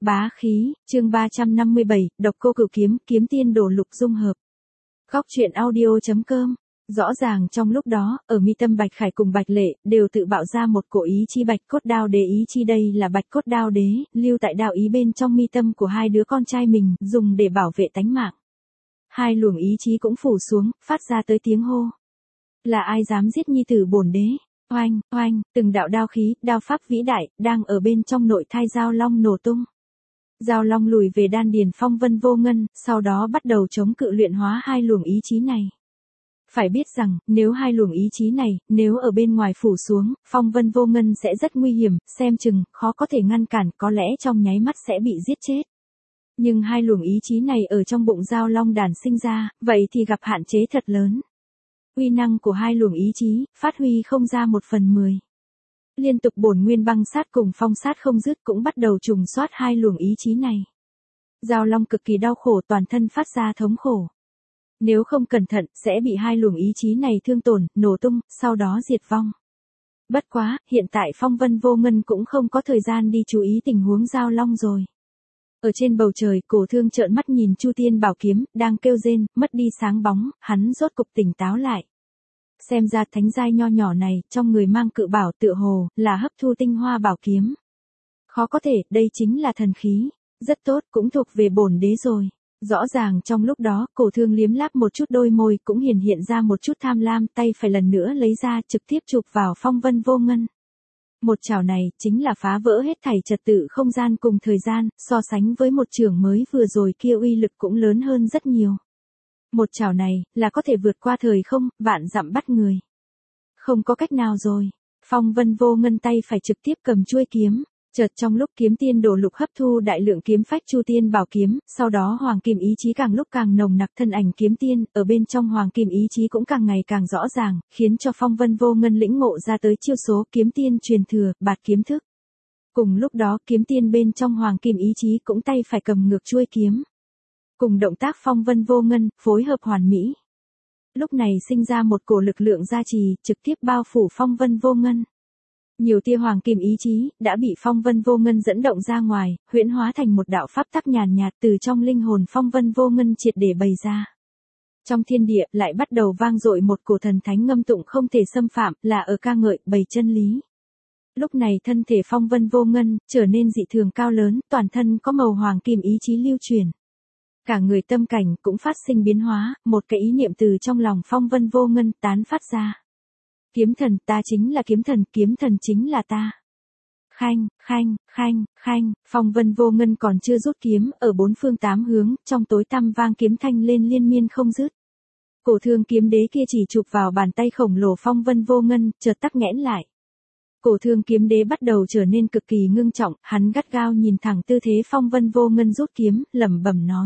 Bá khí, chương 357, độc cô cửu kiếm, kiếm tiên đổ lục dung hợp. Góc truyện audio.com. Rõ ràng trong lúc đó, ở mi tâm Bạch Khải cùng Bạch Lệ, đều tự bạo ra một cổ ý chí Bạch Cốt Đao Đế ý chi, đây là Bạch Cốt Đao Đế, lưu tại đạo ý bên trong mi tâm của hai đứa con trai mình, dùng để bảo vệ tánh mạng. Hai luồng ý chí cũng phủ xuống, phát ra tới tiếng hô. Là ai dám giết nhi tử bổn đế? Oanh, oanh, từng đạo đao khí, đao pháp vĩ đại, đang ở bên trong nội thai Giao Long nổ tung. Giao Long lùi về đan điền Phong Vân Vô Ngân, sau đó bắt đầu chống cự luyện hóa hai luồng ý chí này. Phải biết rằng, nếu hai luồng ý chí này, nếu ở bên ngoài phủ xuống, Phong Vân Vô Ngân sẽ rất nguy hiểm, xem chừng, khó có thể ngăn cản, có lẽ trong nháy mắt sẽ bị giết chết. Nhưng hai luồng ý chí này ở trong bụng Giao Long đàn sinh ra, vậy thì gặp hạn chế thật lớn. Uy năng của hai luồng ý chí, phát huy không ra 1/10. Liên tục bổn nguyên băng sát cùng phong sát không dứt cũng bắt đầu trùng soát hai luồng ý chí này. Giao Long cực kỳ đau khổ, toàn thân phát ra thống khổ. Nếu không cẩn thận, sẽ bị hai luồng ý chí này thương tổn, nổ tung, sau đó diệt vong. Bất quá, hiện tại Phong Vân Vô Ngân cũng không có thời gian đi chú ý tình huống Giao Long rồi. Ở trên bầu trời, Cổ Thương trợn mắt nhìn Chu Tiên Bảo Kiếm, đang kêu rên, mất đi sáng bóng, hắn rốt cục tỉnh táo lại. Xem ra thánh giai nho nhỏ này, trong người mang cự bảo tựa hồ, là hấp thu tinh hoa bảo kiếm. Khó có thể, đây chính là thần khí. Rất tốt, cũng thuộc về bổn đế rồi. Rõ ràng trong lúc đó, Cổ Thương liếm láp một chút đôi môi, cũng hiện ra một chút tham lam, tay phải lần nữa lấy ra, trực tiếp chụp vào Phong Vân Vô Ngân. Một chảo này, chính là phá vỡ hết thảy trật tự không gian cùng thời gian, so sánh với một chưởng mới vừa rồi kia uy lực cũng lớn hơn rất nhiều. Một chảo này, là có thể vượt qua thời không, vạn dặm bắt người. Không có cách nào rồi. Phong Vân Vô Ngân tay phải trực tiếp cầm chuôi kiếm. Chợt trong lúc kiếm tiên đổ lục hấp thu đại lượng kiếm phách Chu Tiên Bảo Kiếm, sau đó hoàng kim ý chí càng lúc càng nồng nặc, thân ảnh kiếm tiên, ở bên trong hoàng kim ý chí cũng càng ngày càng rõ ràng, khiến cho Phong Vân Vô Ngân lĩnh ngộ ra tới chiêu số kiếm tiên truyền thừa, bạt kiếm thức. Cùng lúc đó kiếm tiên bên trong hoàng kim ý chí cũng tay phải cầm ngược chuôi kiếm. Cùng động tác Phong Vân Vô Ngân, phối hợp hoàn mỹ. Lúc này sinh ra một cổ lực lượng gia trì, trực tiếp bao phủ Phong Vân Vô Ngân. Nhiều tia hoàng kim ý chí, đã bị Phong Vân Vô Ngân dẫn động ra ngoài, huyễn hóa thành một đạo pháp tắc nhàn nhạt từ trong linh hồn Phong Vân Vô Ngân triệt để bày ra. Trong thiên địa, lại bắt đầu vang dội một cổ thần thánh ngâm tụng không thể xâm phạm, là ở ca ngợi, bày chân lý. Lúc này thân thể Phong Vân Vô Ngân, trở nên dị thường cao lớn, toàn thân có màu hoàng kim ý chí lưu truyền. Cả người tâm cảnh cũng phát sinh biến hóa, một cái ý niệm từ trong lòng Phong Vân Vô Ngân tán phát ra. Kiếm thần, ta chính là kiếm thần chính là ta. Khanh, khanh, khanh, khanh, Phong Vân Vô Ngân còn chưa rút kiếm, ở bốn phương tám hướng, trong tối tăm vang kiếm thanh lên liên miên không dứt. Cổ Thương kiếm đế kia chỉ chụp vào bàn tay khổng lồ Phong Vân Vô Ngân, chợt tắc nghẽn lại. Cổ Thương kiếm đế bắt đầu trở nên cực kỳ ngưng trọng, hắn gắt gao nhìn thẳng tư thế Phong Vân Vô Ngân rút kiếm, lẩm bẩm nói.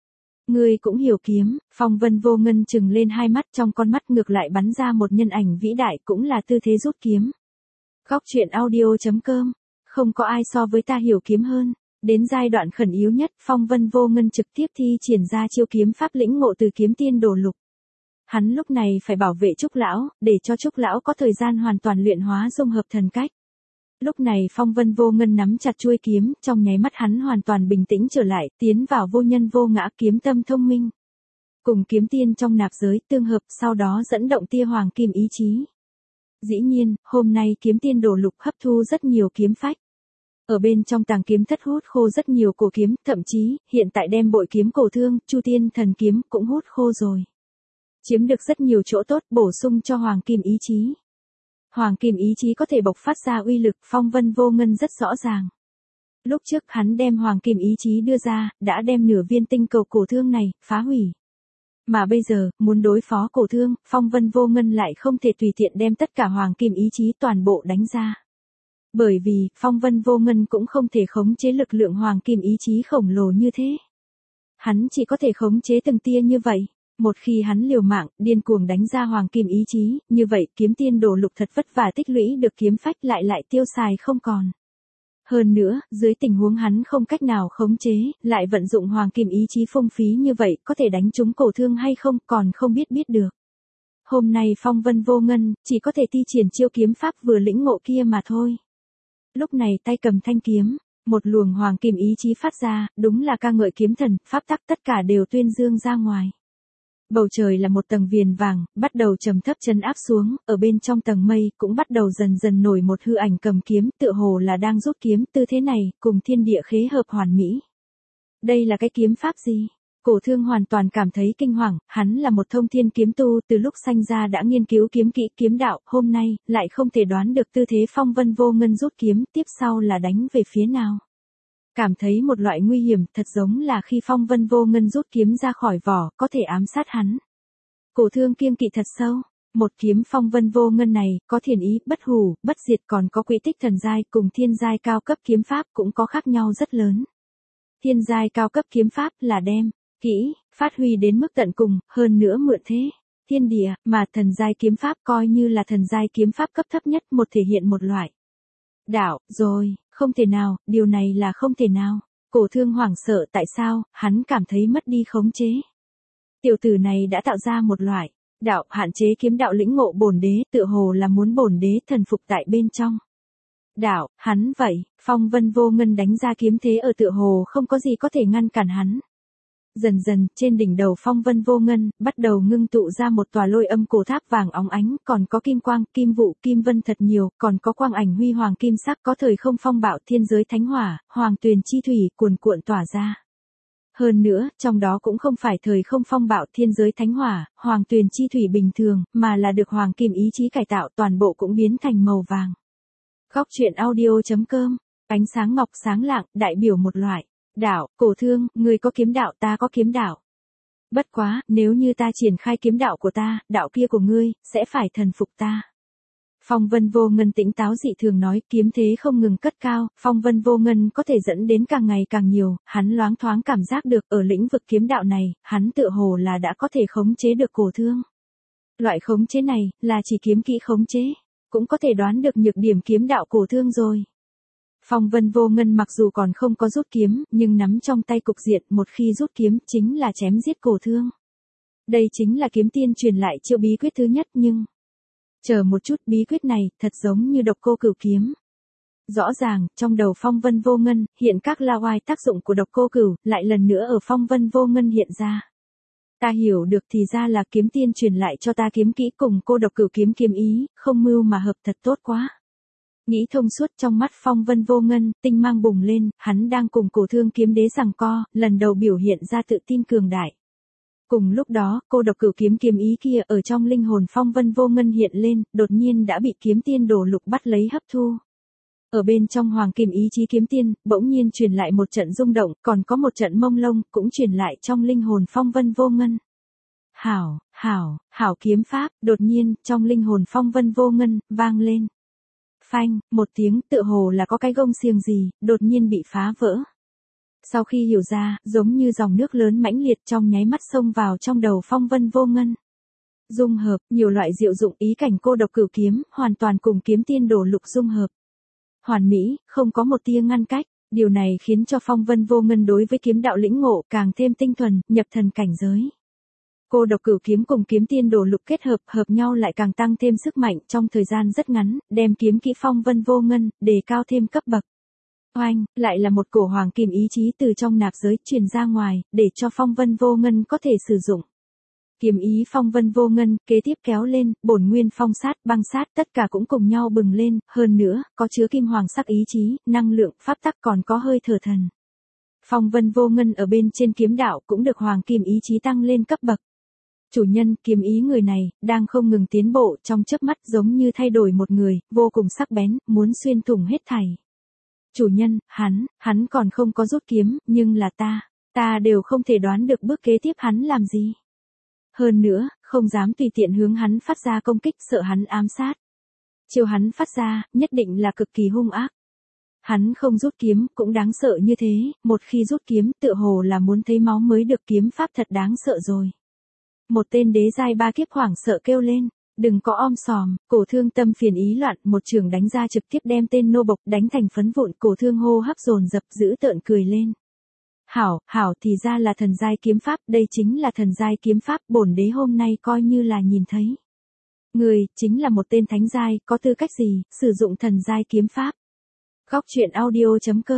Ngươi cũng hiểu kiếm, Phong Vân Vô Ngân trừng lên hai mắt, trong con mắt ngược lại bắn ra một nhân ảnh vĩ đại, cũng là tư thế rút kiếm. Góc truyện audio.com. Không có ai so với ta hiểu kiếm hơn. Đến giai đoạn khẩn yếu nhất, Phong Vân Vô Ngân trực tiếp thi triển ra chiêu kiếm pháp lĩnh ngộ từ kiếm tiên đổ lục. Hắn lúc này phải bảo vệ Trúc lão, để cho Trúc lão có thời gian hoàn toàn luyện hóa dung hợp thần cách. Lúc này Phong Vân Vô Ngân nắm chặt chuôi kiếm, trong nháy mắt hắn hoàn toàn bình tĩnh trở lại, tiến vào vô nhân vô ngã kiếm tâm thông minh. Cùng kiếm tiên trong nạp giới tương hợp, sau đó dẫn động tia hoàng kim ý chí. Dĩ nhiên, hôm nay kiếm tiên đổ lục hấp thu rất nhiều kiếm phách. Ở bên trong tàng kiếm thất hút khô rất nhiều cổ kiếm, thậm chí, hiện tại đem bội kiếm Cổ Thương, Chu Tiên thần kiếm cũng hút khô rồi. Chiếm được rất nhiều chỗ tốt, bổ sung cho hoàng kim ý chí. Hoàng kim ý chí có thể bộc phát ra uy lực, Phong Vân Vô Ngân rất rõ ràng. Lúc trước hắn đem hoàng kim ý chí đưa ra, đã đem nửa viên tinh cầu Cổ Thương này, phá hủy. Mà bây giờ, muốn đối phó Cổ Thương, Phong Vân Vô Ngân lại không thể tùy tiện đem tất cả hoàng kim ý chí toàn bộ đánh ra. Bởi vì, Phong Vân Vô Ngân cũng không thể khống chế lực lượng hoàng kim ý chí khổng lồ như thế. Hắn chỉ có thể khống chế từng tia như vậy. Một khi hắn liều mạng, điên cuồng đánh ra hoàng kim ý chí, như vậy kiếm tiên đổ lục thật vất vả tích lũy được kiếm phách lại tiêu xài không còn. Hơn nữa, dưới tình huống hắn không cách nào khống chế, lại vận dụng hoàng kim ý chí phung phí như vậy, có thể đánh trúng Cổ Thương hay không, còn không biết được. Hôm nay Phong Vân Vô Ngân, chỉ có thể thi triển chiêu kiếm pháp vừa lĩnh ngộ kia mà thôi. Lúc này tay cầm thanh kiếm, Một luồng hoàng kim ý chí phát ra, đúng là ca ngợi kiếm thần, pháp tắc tất cả đều tuyên dương ra ngoài. Bầu trời là một tầng viền vàng, bắt đầu trầm thấp trấn áp xuống, ở bên trong tầng mây cũng bắt đầu dần dần nổi một hư ảnh cầm kiếm, tựa hồ là đang rút kiếm, tư thế này, cùng thiên địa khế hợp hoàn mỹ. Đây là cái kiếm pháp gì? Cổ Thương hoàn toàn cảm thấy kinh hoàng, hắn là một thông thiên kiếm tu, từ lúc sanh ra đã nghiên cứu kiếm kỹ kiếm đạo, hôm nay, lại không thể đoán được tư thế phong vân vô ngân rút kiếm, tiếp sau là đánh về phía nào. Cảm thấy một loại nguy hiểm, thật giống là khi phong vân vô ngân rút kiếm ra khỏi vỏ, có thể ám sát hắn. Cổ Thương kiêng kỵ thật sâu. Một kiếm phong vân vô ngân này, có thiền ý, bất hủ, bất diệt, còn có quỹ tích thần giai, cùng thiên giai cao cấp kiếm pháp cũng có khác nhau rất lớn. Thiên giai cao cấp kiếm pháp là đem kỹ, phát huy đến mức tận cùng, hơn nữa mượn thế, thiên địa, mà thần giai kiếm pháp coi như là thần giai kiếm pháp cấp thấp nhất, một thể hiện một loại đạo, rồi, không thể nào, điều này là không thể nào. Cổ Thương hoảng sợ, tại sao, hắn cảm thấy mất đi khống chế. Tiểu tử này đã tạo ra một loại đạo, hạn chế kiếm đạo lĩnh ngộ bổn đế, tựa hồ là muốn bổn đế thần phục tại bên trong đạo, hắn vậy, phong vân vô ngân đánh ra kiếm thế ở tựa hồ không có gì có thể ngăn cản hắn. Dần dần, trên đỉnh đầu phong vân vô ngân, bắt đầu ngưng tụ ra một tòa lôi âm cổ tháp vàng óng ánh, còn có kim quang, kim vụ, kim vân thật nhiều, còn có quang ảnh huy hoàng kim sắc, có thời không phong bạo thiên giới thánh hỏa, hoàng tuyền chi thủy, cuồn cuộn tỏa ra. Hơn nữa, trong đó cũng không phải thời không phong bạo thiên giới thánh hỏa, hoàng tuyền chi thủy bình thường, mà là được hoàng kim ý chí cải tạo, toàn bộ cũng biến thành màu vàng. Góc truyện audio.com, ánh sáng ngọc sáng lạng, đại biểu một loại đạo. Cổ Thương, người có kiếm đạo, ta có kiếm đạo. Bất quá, nếu như ta triển khai kiếm đạo của ta, đạo kia của ngươi, sẽ phải thần phục ta. Phong vân vô ngân tỉnh táo dị thường nói, kiếm thế không ngừng cất cao, phong vân vô ngân có thể dẫn đến càng ngày càng nhiều, hắn loáng thoáng cảm giác được, ở lĩnh vực kiếm đạo này, hắn tựa hồ là đã có thể khống chế được Cổ Thương. Loại khống chế này, là chỉ kiếm kỹ khống chế, cũng có thể đoán được nhược điểm kiếm đạo Cổ Thương rồi. Phong vân vô ngân mặc dù còn không có rút kiếm, nhưng nắm trong tay cục diện, một khi rút kiếm, chính là chém giết Cổ Thương. Đây chính là kiếm tiên truyền lại chiêu bí quyết thứ nhất, nhưng chờ một chút, bí quyết này, thật giống như độc cô cửu kiếm. Rõ ràng, trong đầu phong vân vô ngân, hiện các la oai tác dụng của độc cô cửu, lại lần nữa ở phong vân vô ngân hiện ra. Ta hiểu được, thì ra là kiếm tiên truyền lại cho ta kiếm kỹ cùng cô độc cửu kiếm kiếm ý, không mưu mà hợp, thật tốt quá. Nghĩ thông suốt, trong mắt phong vân vô ngân, tinh mang bùng lên, hắn đang cùng Cổ Thương kiếm đế giằng co, lần đầu biểu hiện ra tự tin cường đại. Cùng lúc đó, cô độc cửu kiếm kiếm ý kia ở trong linh hồn phong vân vô ngân hiện lên, đột nhiên đã bị kiếm tiên đổ lục bắt lấy hấp thu. Ở bên trong hoàng kim ý chí kiếm tiên, bỗng nhiên truyền lại một trận rung động, còn có một trận mông lung, cũng truyền lại trong linh hồn phong vân vô ngân. Hảo kiếm pháp, đột nhiên, trong linh hồn phong vân vô ngân, vang lên. Phanh, một tiếng, tựa hồ là có cái gông xiềng gì, đột nhiên bị phá vỡ. Sau khi hiểu ra, giống như dòng nước lớn mãnh liệt trong nháy mắt xông vào trong đầu phong vân vô ngân. Dung hợp, nhiều loại diệu dụng ý cảnh cô độc cửu kiếm, hoàn toàn cùng kiếm tiên đổ lục dung hợp. Hoàn mỹ, không có một tia ngăn cách, điều này khiến cho phong vân vô ngân đối với kiếm đạo lĩnh ngộ càng thêm tinh thuần, nhập thần cảnh giới. Cô độc cửu kiếm cùng kiếm tiên đổ lục kết hợp nhau lại càng tăng thêm sức mạnh trong thời gian rất ngắn, đem kiếm kỹ phong vân vô ngân, đề cao thêm cấp bậc. Oanh, lại là một cổ hoàng kim ý chí từ trong nạp giới truyền ra ngoài, để cho phong vân vô ngân có thể sử dụng. Kiếm ý phong vân vô ngân, kế tiếp kéo lên, bổn nguyên phong sát, băng sát, tất cả cũng cùng nhau bừng lên, hơn nữa, có chứa kim hoàng sắc ý chí, năng lượng, pháp tắc, còn có hơi thở thần. Phong vân vô ngân ở bên trên kiếm đạo cũng được hoàng kim ý chí tăng lên cấp bậc. Chủ nhân, kiếm ý người này, đang không ngừng tiến bộ, trong chớp mắt giống như thay đổi một người, vô cùng sắc bén, muốn xuyên thủng hết thảy. Chủ nhân, hắn còn không có rút kiếm, nhưng là ta đều không thể đoán được bước kế tiếp hắn làm gì. Hơn nữa, không dám tùy tiện hướng hắn phát ra công kích, sợ hắn ám sát. Chiêu hắn phát ra, nhất định là cực kỳ hung ác. Hắn không rút kiếm, cũng đáng sợ như thế, một khi rút kiếm, tựa hồ là muốn thấy máu mới được, kiếm pháp thật đáng sợ rồi. Một tên đế giai ba kiếp hoảng sợ kêu lên, đừng có om sòm, Cổ Thương tâm phiền ý loạn, một trường đánh ra trực tiếp đem tên nô bộc đánh thành phấn vụn, Cổ Thương hô hấp dồn dập dữ tợn cười lên. Hảo, thì ra là thần giai kiếm pháp, đây chính là thần giai kiếm pháp, bổn đế hôm nay coi như là nhìn thấy. Người, chính là một tên thánh giai, có tư cách gì, sử dụng thần giai kiếm pháp. Góc truyện audio.com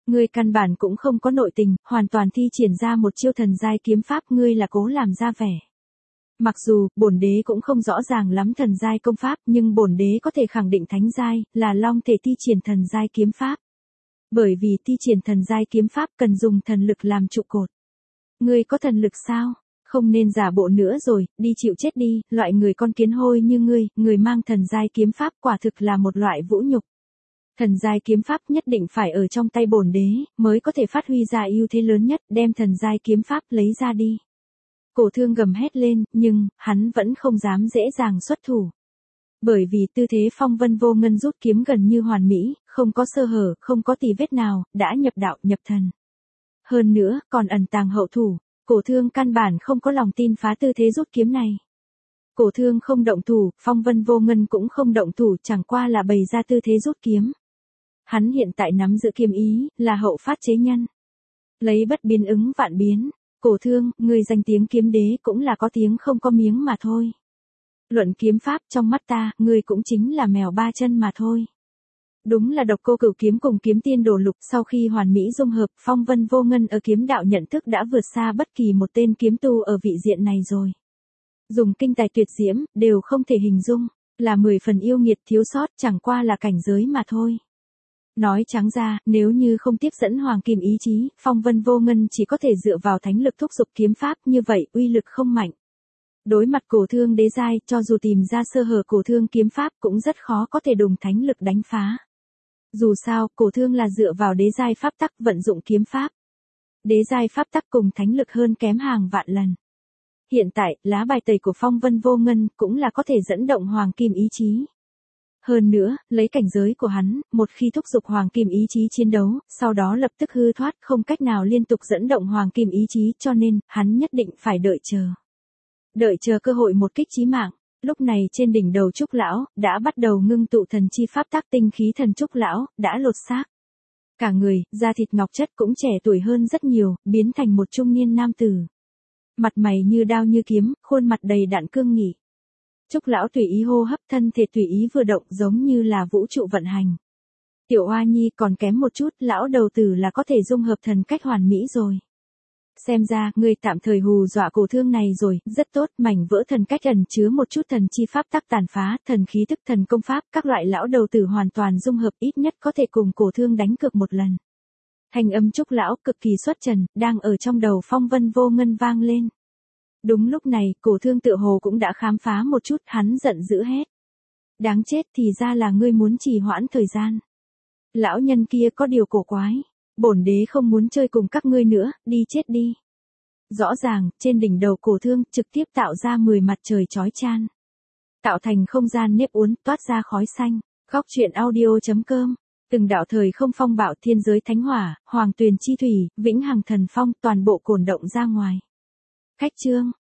Ngươi căn bản cũng không có nội tình, hoàn toàn thi triển ra một chiêu thần giai kiếm pháp, ngươi là cố làm ra vẻ. Mặc dù, bổn đế cũng không rõ ràng lắm thần giai công pháp, nhưng bổn đế có thể khẳng định thánh giai, là long thể thi triển thần giai kiếm pháp. Bởi vì thi triển thần giai kiếm pháp cần dùng thần lực làm trụ cột. Ngươi có thần lực sao? Không nên giả bộ nữa rồi, đi chịu chết đi, loại người con kiến hôi như ngươi, người mang thần giai kiếm pháp quả thực là một loại vũ nhục. Thần giai kiếm pháp nhất định phải ở trong tay bổn đế, mới có thể phát huy ra ưu thế lớn nhất, đem thần giai kiếm pháp lấy ra đi. Cổ Thương gầm hét lên, nhưng, hắn vẫn không dám dễ dàng xuất thủ. Bởi vì tư thế Phong Vân Vô Ngân rút kiếm gần như hoàn mỹ, không có sơ hở, không có tì vết nào, đã nhập đạo nhập thần. Hơn nữa, còn ẩn tàng hậu thủ, Cổ Thương căn bản không có lòng tin phá tư thế rút kiếm này. Cổ Thương không động thủ, Phong Vân Vô Ngân cũng không động thủ, chẳng qua là bày ra tư thế rút kiếm. Hắn hiện tại nắm giữ kiếm ý, là hậu phát chế nhân. Lấy bất biến ứng vạn biến. Cổ Thương, người danh tiếng kiếm đế cũng là có tiếng không có miếng mà thôi. Luận kiếm pháp trong mắt ta, người cũng chính là mèo ba chân mà thôi. Đúng là Độc Cô Cửu kiếm cùng Kiếm Tiên Đồ Lục, sau khi hoàn mỹ dung hợp, Phong Vân Vô Ngân ở kiếm đạo nhận thức đã vượt xa bất kỳ một tên kiếm tu ở vị diện này rồi. Dùng kinh tài tuyệt diễm, đều không thể hình dung, là 10 phần yêu nghiệt, thiếu sót chẳng qua là cảnh giới mà thôi. Nói trắng ra, nếu như không tiếp dẫn hoàng kim ý chí, Phong Vân Vô Ngân chỉ có thể dựa vào thánh lực thúc giục kiếm pháp, như vậy uy lực không mạnh. Đối mặt Cổ Thương đế giai, cho dù tìm ra sơ hở Cổ Thương kiếm pháp cũng rất khó có thể dùng thánh lực đánh phá. Dù sao, Cổ Thương là dựa vào đế giai pháp tắc vận dụng kiếm pháp. Đế giai pháp tắc cùng thánh lực hơn kém hàng vạn lần. Hiện tại, lá bài tẩy của Phong Vân Vô Ngân cũng là có thể dẫn động hoàng kim ý chí. Hơn nữa, lấy cảnh giới của hắn, một khi thúc giục hoàng kim ý chí chiến đấu, sau đó lập tức hư thoát, không cách nào liên tục dẫn động hoàng kim ý chí, cho nên, hắn nhất định phải đợi chờ. Đợi chờ cơ hội một kích chí mạng. Lúc này trên đỉnh đầu Trúc Lão, đã bắt đầu ngưng tụ thần chi pháp tác, tinh khí thần Trúc Lão, đã lột xác. Cả người, da thịt ngọc chất cũng trẻ tuổi hơn rất nhiều, biến thành một trung niên nam tử. Mặt mày như đao như kiếm, khuôn mặt đầy đặn cương nghị. Trúc Lão tùy ý hô hấp, thân thể tùy ý vừa động, giống như là vũ trụ vận hành. Tiểu Hoa Nhi còn kém một chút, lão đầu tử là có thể dung hợp thần cách hoàn mỹ rồi. Xem ra, ngươi tạm thời hù dọa Cổ Thương này rồi, rất tốt, mảnh vỡ thần cách ẩn chứa một chút thần chi pháp tắc tàn phá, thần khí thức thần công pháp, các loại lão đầu tử hoàn toàn dung hợp, ít nhất có thể cùng Cổ Thương đánh cược một lần. Thanh âm Trúc Lão cực kỳ xuất trần, đang ở trong đầu Phong Vân Vô Ngân vang lên. Đúng lúc này, Cổ Thương tựa hồ cũng đã khám phá một chút, hắn giận dữ hét. Đáng chết, thì ra là ngươi muốn trì hoãn thời gian. Lão nhân kia có điều cổ quái. Bổn đế không muốn chơi cùng các ngươi nữa, đi chết đi. Rõ ràng, trên đỉnh đầu Cổ Thương, trực tiếp tạo ra 10 mặt trời chói chang. Tạo thành không gian nếp uốn, toát ra khói xanh. Góc truyện audio.com. Từng đạo thời không phong bạo, thiên giới thánh hỏa, hoàng tuyền chi thủy, vĩnh hằng thần phong, toàn bộ cồn động ra ngoài. Khách chương.